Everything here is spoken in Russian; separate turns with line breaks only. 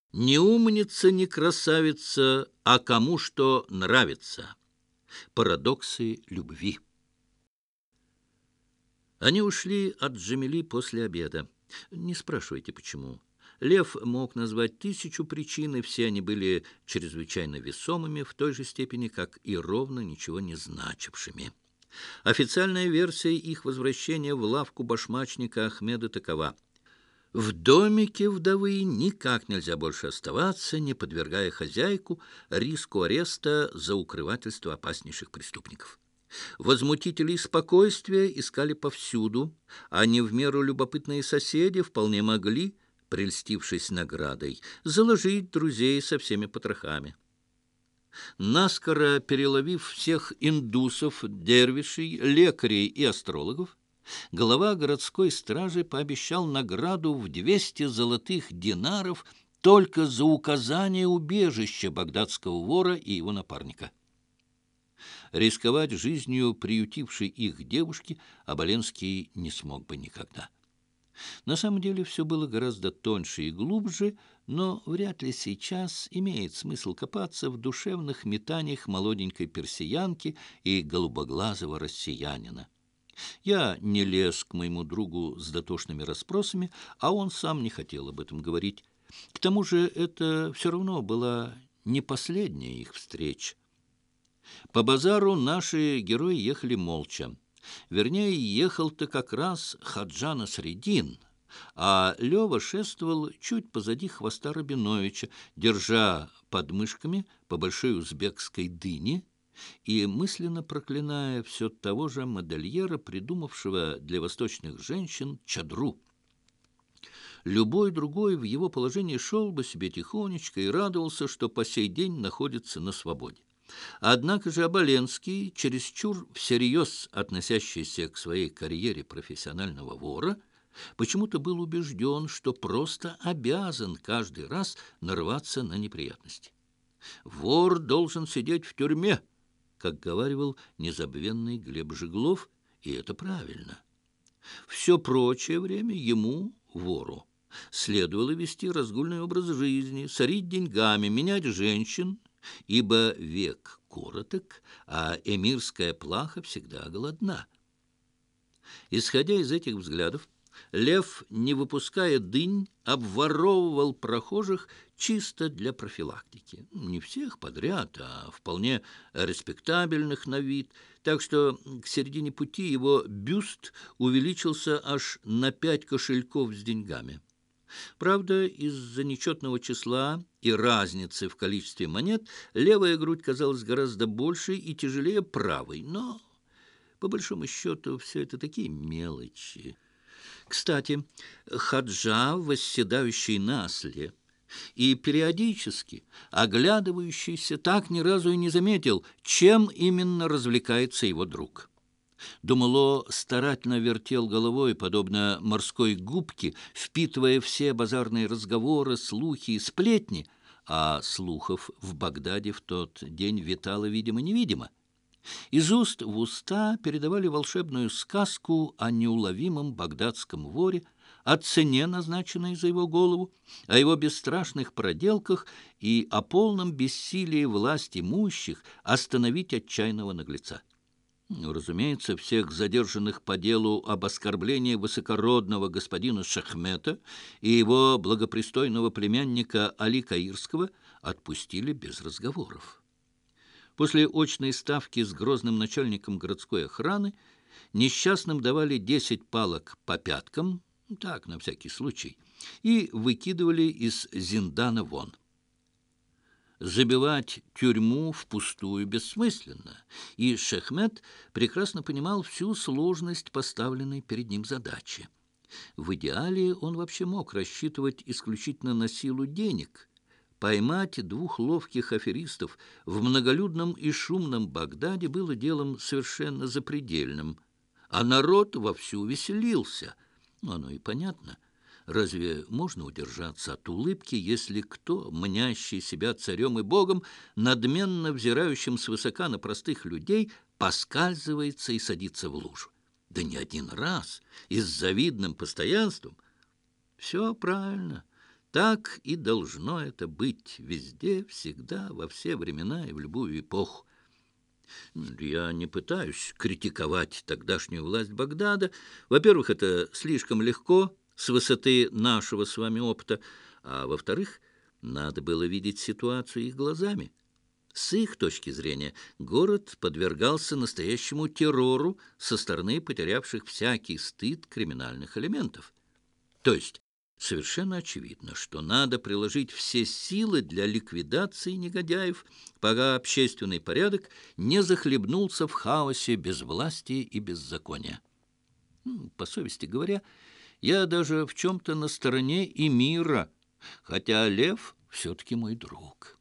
Не умница, не красавица, а кому что нравится. Парадоксы любви. Они ушли от Джамили после обеда. Не спрашивайте, почему. Лев мог назвать 1000 причин, и все они были чрезвычайно весомыми в той же степени, как и ровно ничего не значившими. Официальная версия их возвращения в лавку башмачника Ахмеда такова: в домике вдовы никак нельзя больше оставаться, не подвергая хозяйку риску ареста за укрывательство опаснейших преступников. Возмутителей спокойствия искали повсюду, а не в меру любопытные соседи вполне могли, прельстившись наградой, заложить друзей со всеми потрохами. Наскоро переловив всех индусов, дервишей, лекарей и астрологов, глава городской стражи пообещал награду в 200 золотых динаров только за указание убежища багдадского вора и его напарника. Рисковать жизнью приютившей их девушки Оболенский не смог бы никогда. На самом деле все было гораздо тоньше и глубже, но вряд ли сейчас имеет смысл копаться в душевных метаниях молоденькой персиянки и голубоглазого россиянина. Я не лез к моему другу с дотошными расспросами, а он сам не хотел об этом говорить. К тому же это все равно была не последняя их встреча. По базару наши герои ехали молча. Вернее, ехал-то как раз Хаджа Насреддин, а Лева шествовал чуть позади хвоста Рабиновича, держа под мышками по большой узбекской дыне и мысленно проклиная все того же модельера, придумавшего для восточных женщин чадру. Любой другой в его положении шел бы себе тихонечко и радовался, что по сей день находится на свободе. Однако же Оболенский, чересчур всерьез относящийся к своей карьере профессионального вора, почему-то был убежден, что просто обязан каждый раз нарваться на неприятности. «Вор должен сидеть в тюрьме», как говаривал незабвенный Глеб Жиглов, и это правильно. Все прочее время ему, вору, следовало вести разгульный образ жизни, сорить деньгами, менять женщин, ибо век короток, а эмирская плаха всегда голодна. Исходя из этих взглядов, Лев, не выпуская дынь, обворовывал прохожих чисто для профилактики. Не всех подряд, а вполне респектабельных на вид, так что к середине пути его бюст увеличился аж на 5 кошельков с деньгами. Правда, из-за нечетного числа и разницы в количестве монет левая грудь казалась гораздо больше и тяжелее правой, но, по большому счету, все это такие мелочи. Кстати, Хаджа, восседающий на осле и периодически оглядывающийся, так ни разу и не заметил, чем именно развлекается его друг. Думало старательно вертел головой, подобно морской губке, впитывая все базарные разговоры, слухи и сплетни, а слухов в Багдаде в тот день витало видимо-невидимо. Из уст в уста передавали волшебную сказку о неуловимом багдадском воре, о цене, назначенной за его голову, о его бесстрашных проделках и о полном бессилии власть имущих остановить отчаянного наглеца. Разумеется, всех задержанных по делу об оскорблении высокородного господина Шахмета и его благопристойного племянника Али Каирского отпустили без разговоров. После очной ставки с грозным начальником городской охраны несчастным давали 10 палок по пяткам, так, на всякий случай, и выкидывали из зиндана вон. Забивать тюрьму впустую бессмысленно, и Шахмет прекрасно понимал всю сложность поставленной перед ним задачи. В идеале он вообще мог рассчитывать исключительно на силу денег. Поймать 2 ловких аферистов в многолюдном и шумном Багдаде было делом совершенно запредельным, а народ вовсю веселился. Оно и понятно. Разве можно удержаться от улыбки, если кто, мнящий себя царем и богом, надменно взирающим свысока на простых людей, поскальзывается и садится в лужу? Да не один раз, и с завидным постоянством. Все правильно. Так и должно это быть везде, всегда, во все времена и в любую эпоху. Я не пытаюсь критиковать тогдашнюю власть Багдада. Во-первых, это слишком легко с высоты нашего с вами опыта, а во-вторых, надо было видеть ситуацию их глазами. С их точки зрения город подвергался настоящему террору со стороны потерявших всякий стыд криминальных элементов. То есть совершенно очевидно, что надо приложить все силы для ликвидации негодяев, пока общественный порядок не захлебнулся в хаосе безвластия и беззакония. По совести говоря, я даже в чем-то на стороне и мира, хотя Лев все-таки мой друг».